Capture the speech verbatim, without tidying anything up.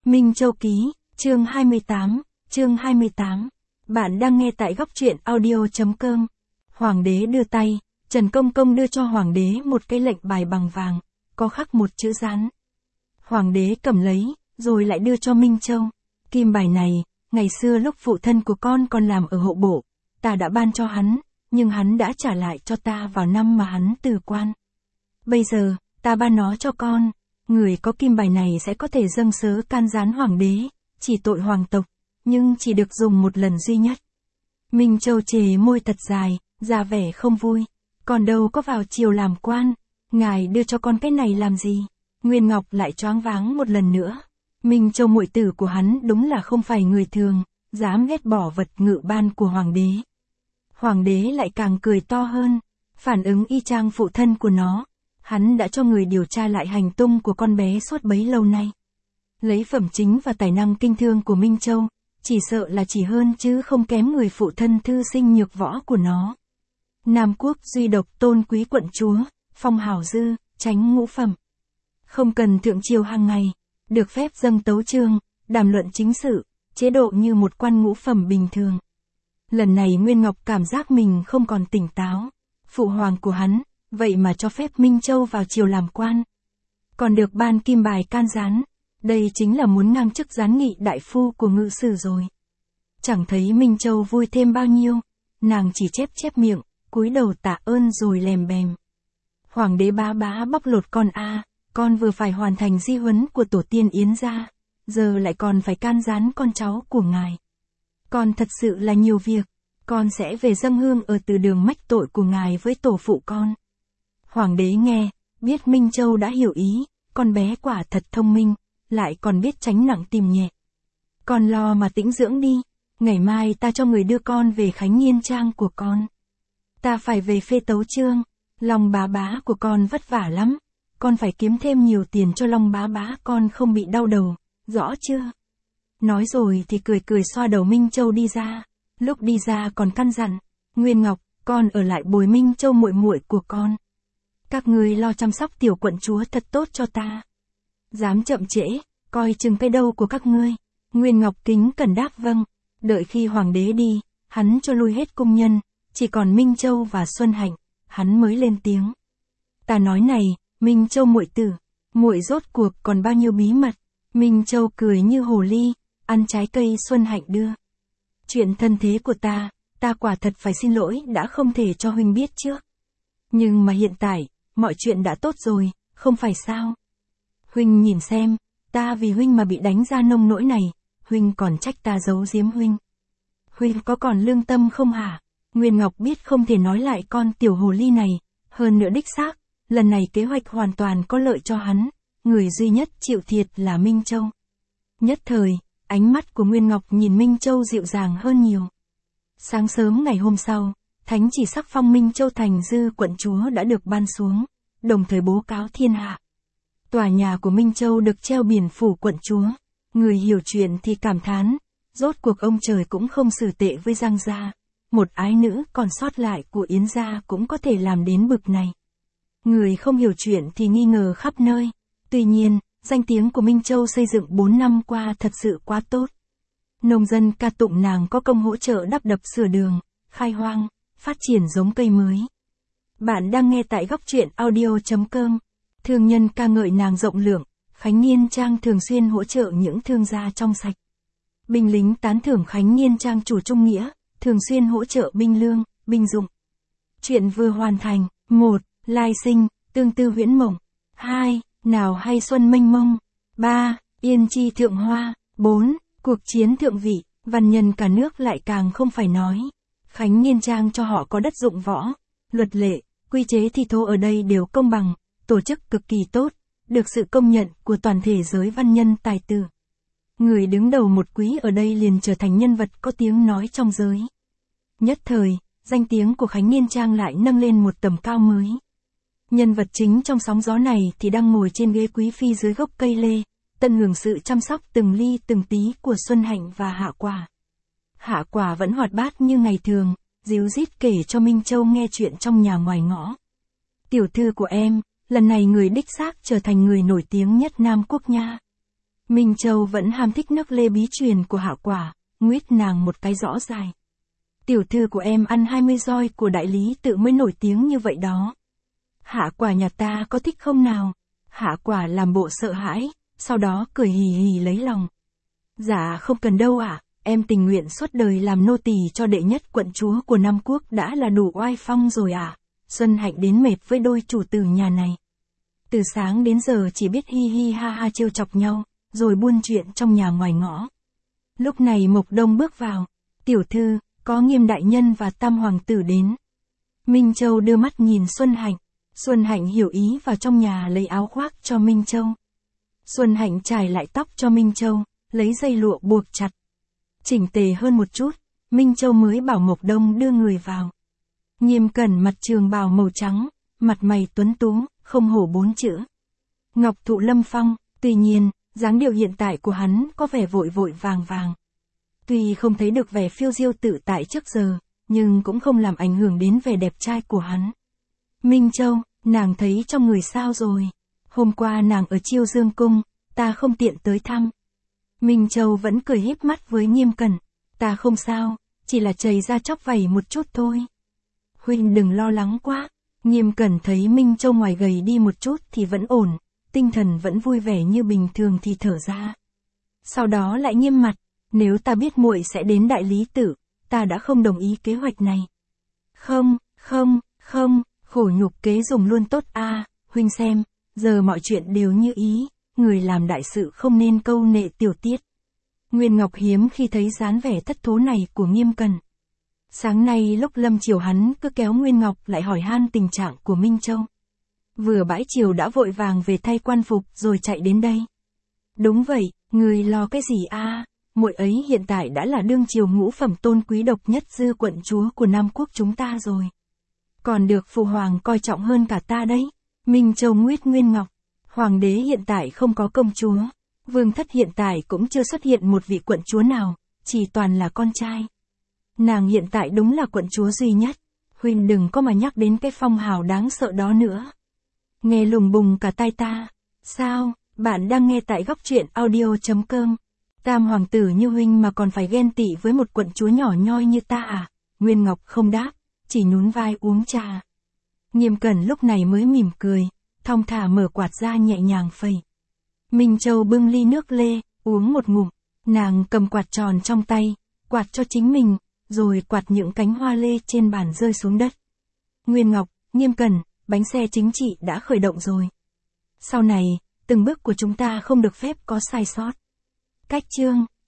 Minh Châu ký, chương hai mươi tám, chương hai mươi tám. Bạn đang nghe tại góc truyện audio.com. Hoàng đế đưa tay, Trần Công Công đưa cho hoàng đế một cái lệnh bài bằng vàng, có khắc một chữ rán. Hoàng đế cầm lấy, rồi lại đưa cho Minh Châu. Kim bài này, ngày xưa lúc phụ thân của con còn làm ở hộ bộ, ta đã ban cho hắn, nhưng hắn đã trả lại cho ta vào năm mà hắn từ quan. Bây giờ, ta ban nó cho con, người có kim bài này sẽ có thể dâng sớ can gián hoàng đế, chỉ tội hoàng tộc, nhưng chỉ được dùng một lần duy nhất. Minh Châu chề môi thật dài, ra vẻ không vui, còn đâu có vào triều làm quan, ngài đưa cho con cái này làm gì? Nguyên Ngọc lại choáng váng một lần nữa. Minh Châu muội tử của hắn đúng là không phải người thường, dám ghét bỏ vật ngự ban của hoàng đế. Hoàng đế lại càng cười to hơn, phản ứng y chang phụ thân của nó. Hắn đã cho người điều tra lại hành tung của con bé suốt bấy lâu nay. Lấy phẩm chính và tài năng kinh thương của Minh Châu, chỉ sợ là chỉ hơn chứ không kém người phụ thân thư sinh nhược võ của nó. Nam quốc duy độc tôn quý quận chúa, phong hào dư, tránh ngũ phẩm. Không cần thượng triều hàng ngày, được phép dâng tấu chương, đàm luận chính sự, chế độ như một quan ngũ phẩm bình thường. Lần này Nguyên Ngọc cảm giác mình không còn tỉnh táo. Phụ hoàng của hắn, vậy mà cho phép Minh Châu vào triều làm quan. Còn được ban kim bài can gián, đây chính là muốn ngang chức gián nghị đại phu của ngự sử rồi. Chẳng thấy Minh Châu vui thêm bao nhiêu, nàng chỉ chép chép miệng, cúi đầu tạ ơn rồi lèm bèm. Hoàng đế bá bá bóc lột con a, con vừa phải hoàn thành di huấn của tổ tiên Yến gia, giờ lại còn phải can gián con cháu của ngài. Con thật sự là nhiều việc, con sẽ về dâng hương ở từ đường mách tội của ngài với tổ phụ con. Hoàng đế nghe, biết Minh Châu đã hiểu ý, con bé quả thật thông minh, lại còn biết tránh nặng tìm nhẹ. Con lo mà tĩnh dưỡng đi, ngày mai ta cho người đưa con về Khánh Nghiên Trang của con. Ta phải về phê tấu chương, Long bá bá của con vất vả lắm, con phải kiếm thêm nhiều tiền cho Long bá bá con không bị đau đầu, rõ chưa? Nói rồi thì cười cười xoa đầu Minh Châu đi ra, lúc đi ra còn căn dặn, Nguyên Ngọc, con ở lại bồi Minh Châu muội muội của con. Các ngươi lo chăm sóc tiểu quận chúa thật tốt cho ta. Dám chậm trễ, coi chừng cái đầu của các ngươi. Nguyên Ngọc kính cẩn đáp vâng, đợi khi hoàng đế đi, hắn cho lui hết cung nhân, chỉ còn Minh Châu và Xuân Hạnh, hắn mới lên tiếng. Ta nói này, Minh Châu muội tử, muội rốt cuộc còn bao nhiêu bí mật? Minh Châu cười như hồ ly, ăn trái cây Xuân Hạnh đưa. Chuyện thân thế của ta, ta quả thật phải xin lỗi đã không thể cho huynh biết trước. Nhưng mà hiện tại, mọi chuyện đã tốt rồi, không phải sao? Huynh nhìn xem, ta vì huynh mà bị đánh ra nông nỗi này, huynh còn trách ta giấu giếm huynh. Huynh có còn lương tâm không hả? Nguyên Ngọc biết không thể nói lại con tiểu hồ ly này, hơn nữa đích xác, lần này kế hoạch hoàn toàn có lợi cho hắn, người duy nhất chịu thiệt là Minh Châu. Nhất thời, ánh mắt của Nguyên Ngọc nhìn Minh Châu dịu dàng hơn nhiều. Sáng sớm ngày hôm sau, thánh chỉ sắc phong Minh Châu thành dư quận chúa đã được ban xuống, đồng thời bố cáo thiên hạ. Tòa nhà của Minh Châu được treo biển phủ quận chúa, người hiểu chuyện thì cảm thán, rốt cuộc ông trời cũng không xử tệ với Giang gia, một ái nữ còn sót lại của Yến gia cũng có thể làm đến bực này. Người không hiểu chuyện thì nghi ngờ khắp nơi, tuy nhiên, danh tiếng của Minh Châu xây dựng bốn năm qua thật sự quá tốt. Nông dân ca tụng nàng có công hỗ trợ đắp đập sửa đường, khai hoang, phát triển giống cây mới. Bạn đang nghe tại góc truyện audio.com. Thương nhân ca ngợi nàng rộng lượng, Khánh Nghiên Trang thường xuyên hỗ trợ những thương gia trong sạch. Binh lính tán thưởng Khánh Nghiên Trang chủ trung nghĩa, thường xuyên hỗ trợ binh lương, binh dụng. Chuyện vừa hoàn thành. một. Lai sinh, tương tư huyễn mộng. hai. Nào hay xuân mênh mông. ba. Yên chi thượng hoa. bốn. Cuộc chiến thượng vị, văn nhân cả nước lại càng không phải nói. Khánh Nghiên Trang cho họ có đất dụng võ, luật lệ, quy chế thi thố ở đây đều công bằng, tổ chức cực kỳ tốt, được sự công nhận của toàn thể giới văn nhân tài tử. Người đứng đầu một quý ở đây liền trở thành nhân vật có tiếng nói trong giới. Nhất thời, danh tiếng của Khánh Nghiên Trang lại nâng lên một tầm cao mới. Nhân vật chính trong sóng gió này thì đang ngồi trên ghế quý phi dưới gốc cây lê, tận hưởng sự chăm sóc từng ly từng tí của Xuân Hạnh và Hạ Quả. Hạ Quả vẫn hoạt bát như ngày thường, díu dít kể cho Minh Châu nghe chuyện trong nhà ngoài ngõ. Tiểu thư của em, lần này người đích xác trở thành người nổi tiếng nhất Nam Quốc nha. Minh Châu vẫn ham thích nước lê bí truyền của Hạ Quả, nguyết nàng một cái rõ dài. Tiểu thư của em ăn hai mươi roi của đại lý tự mới nổi tiếng như vậy đó. Hạ Quả nhà ta có thích không nào? Hạ Quả làm bộ sợ hãi, sau đó cười hì hì lấy lòng. Dạ không cần đâu ạ, à, em tình nguyện suốt đời làm nô tỳ cho đệ nhất quận chúa của Nam Quốc đã là đủ oai phong rồi ạ. À. Xuân Hạnh đến mệt với đôi chủ tử nhà này. Từ sáng đến giờ chỉ biết hi hi ha ha trêu chọc nhau, rồi buôn chuyện trong nhà ngoài ngõ. Lúc này Mộc Đông bước vào. Tiểu thư, có Nghiêm đại nhân và Tam hoàng tử đến. Minh Châu đưa mắt nhìn Xuân Hạnh. Xuân Hạnh hiểu ý vào trong nhà lấy áo khoác cho Minh Châu. Xuân Hạnh trải lại tóc cho Minh Châu, lấy dây lụa buộc chặt. Chỉnh tề hơn một chút, Minh Châu mới bảo Mộc Đông đưa người vào. Nghiêm Cẩn mặt trường bào màu trắng, mặt mày tuấn tú, không hổ bốn chữ. Ngọc thụ lâm phong, tuy nhiên, dáng điệu hiện tại của hắn có vẻ vội vội vàng vàng. Tuy không thấy được vẻ phiêu diêu tự tại trước giờ, nhưng cũng không làm ảnh hưởng đến vẻ đẹp trai của hắn. Minh Châu, nàng thấy trong người sao rồi? Hôm qua nàng ở Chiêu Dương Cung, ta không tiện tới thăm. Minh Châu vẫn cười híp mắt với Nghiêm Cẩn. Ta không sao, chỉ là chảy ra chóc vảy một chút thôi. Huynh đừng lo lắng quá. Nghiêm Cẩn thấy Minh Châu ngoài gầy đi một chút thì vẫn ổn, tinh thần vẫn vui vẻ như bình thường thì thở ra. Sau đó lại nghiêm mặt, nếu ta biết muội sẽ đến đại lý tự, ta đã không đồng ý kế hoạch này. Không, không, không, khổ nhục kế dùng luôn tốt a, à, huynh xem, giờ mọi chuyện đều như ý, người làm đại sự không nên câu nệ tiểu tiết. Nguyên Ngọc hiếm khi thấy dáng vẻ thất thố này của Nghiêm Cẩn. Sáng nay lúc lâm chiều hắn cứ kéo Nguyên Ngọc lại hỏi han tình trạng của Minh Châu. Vừa bãi chiều đã vội vàng về thay quan phục rồi chạy đến đây. Đúng vậy, người lo cái gì a? À? Muội ấy hiện tại đã là đương triều ngũ phẩm tôn quý độc nhất dư quận chúa của Nam Quốc chúng ta rồi. Còn được phụ hoàng coi trọng hơn cả ta đấy. Minh Châu nguyết Nguyên Ngọc. Hoàng đế hiện tại không có công chúa. Vương thất hiện tại cũng chưa xuất hiện một vị quận chúa nào, chỉ toàn là con trai. Nàng hiện tại đúng là quận chúa duy nhất. Huynh đừng có mà nhắc đến cái phong hào đáng sợ đó nữa. Nghe lùng bùng cả tai ta. Sao, bạn đang nghe tại góc truyện audio chấm com. Tam hoàng tử như huynh mà còn phải ghen tị với một quận chúa nhỏ nhoi như ta à? Nguyên Ngọc không đáp, chỉ nhún vai uống trà. Nghiêm Cẩn lúc này mới mỉm cười, thong thả mở quạt ra nhẹ nhàng phẩy. Minh Châu bưng ly nước lê, uống một ngụm, nàng cầm quạt tròn trong tay, quạt cho chính mình, rồi quạt những cánh hoa lê trên bàn rơi xuống đất. Nguyên Ngọc, Nghiêm Cẩn, bánh xe chính trị đã khởi động rồi. Sau này, từng bước của chúng ta không được phép có sai sót. Cách chương